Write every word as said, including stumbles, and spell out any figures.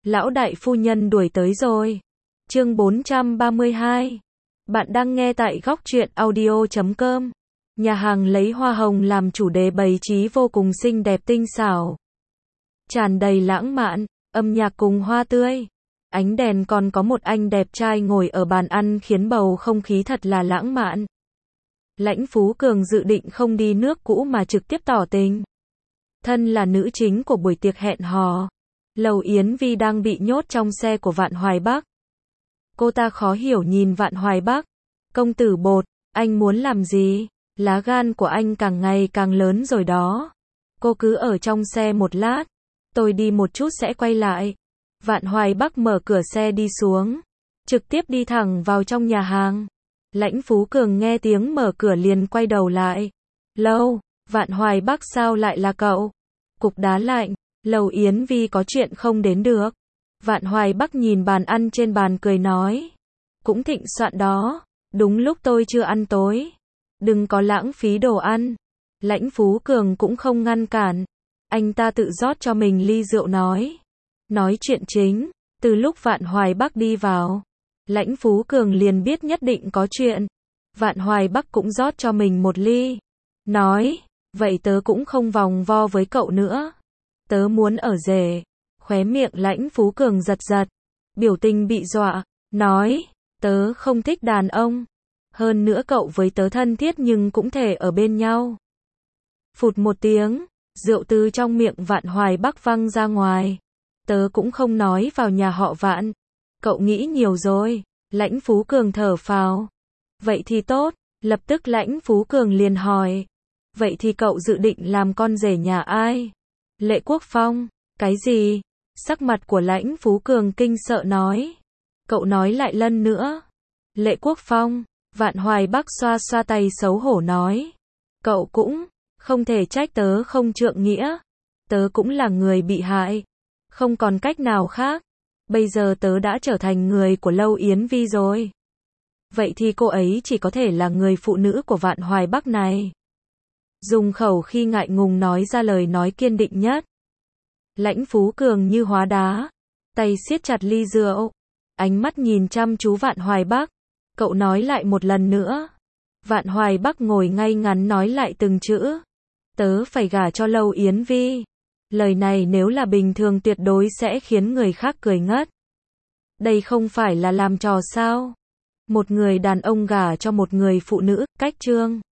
Lão đại phu nhân đuổi tới rồi. Chương bốn trăm ba mươi hai. Bạn đang nghe tại góc truyện audio chấm com. Nhà hàng lấy hoa hồng làm chủ đề bày trí vô cùng xinh đẹp tinh xảo. Tràn đầy lãng mạn, âm nhạc cùng hoa tươi. Ánh đèn còn có một anh đẹp trai ngồi ở bàn ăn khiến bầu không khí thật là lãng mạn. Lãnh Phú Cường dự định không đi nước cũ mà trực tiếp tỏ tình. Thân là nữ chính của buổi tiệc hẹn hò, Lầu Yến Vi đang bị nhốt trong xe của Vạn Hoài Bắc. Cô ta khó hiểu nhìn Vạn Hoài Bắc. Công tử Bột, anh muốn làm gì? Lá gan của anh càng ngày càng lớn rồi đó. Cô cứ ở trong xe một lát. Tôi đi một chút sẽ quay lại. Vạn Hoài Bắc mở cửa xe đi xuống. Trực tiếp đi thẳng vào trong nhà hàng. Lãnh Phú Cường nghe tiếng mở cửa liền quay đầu lại. Lâu, Vạn Hoài Bắc sao lại là cậu? Cục đá lạnh, Lầu Yến Vi có chuyện không đến được. Vạn Hoài Bắc nhìn bàn ăn trên bàn cười nói. Cũng thịnh soạn đó, đúng lúc tôi chưa ăn tối. Đừng có lãng phí đồ ăn. Lãnh Phú Cường cũng không ngăn cản. Anh ta tự rót cho mình ly rượu nói. Nói chuyện chính, từ lúc Vạn Hoài Bắc đi vào, Lãnh Phú Cường liền biết nhất định có chuyện. Vạn Hoài Bắc cũng rót cho mình một ly. Nói, vậy tớ cũng không vòng vo với cậu nữa. Tớ muốn ở rể. Khóe miệng Lãnh Phú Cường giật giật. Biểu tình bị dọa. Nói, tớ không thích đàn ông. Hơn nữa cậu với tớ thân thiết nhưng cũng thể ở bên nhau. Phụt một tiếng, rượu từ trong miệng Vạn Hoài Bắc văng ra ngoài. Tớ cũng không nói vào nhà họ Vạn. Cậu nghĩ nhiều rồi. Lãnh Phú Cường thở phào. Vậy thì tốt. Lập tức Lãnh Phú Cường liền hỏi. Vậy thì cậu dự định làm con rể nhà ai? Lệ Quốc Phong. Cái gì? Sắc mặt của Lãnh Phú Cường kinh sợ nói. Cậu nói lại lần nữa. Lệ Quốc Phong. Vạn Hoài Bắc xoa xoa tay xấu hổ nói. Cậu cũng không thể trách tớ không trượng nghĩa. Tớ cũng là người bị hại. Không còn cách nào khác. Bây giờ tớ đã trở thành người của Lâu Yến Vi rồi. Vậy thì cô ấy chỉ có thể là người phụ nữ của Vạn Hoài Bắc này. Dùng khẩu khi ngại ngùng nói ra lời nói kiên định nhất. Lãnh Phú Cường như hóa đá. Tay siết chặt ly rượu. Ánh mắt nhìn chăm chú Vạn Hoài Bắc. Cậu nói lại một lần nữa. Vạn Hoài Bắc ngồi ngay ngắn nói lại từng chữ. Tớ phải gả cho Lâu Yến Vi. Lời này nếu là bình thường tuyệt đối sẽ khiến người khác cười ngất. Đây không phải là làm trò sao? Một người đàn ông gả cho một người phụ nữ, cách trương.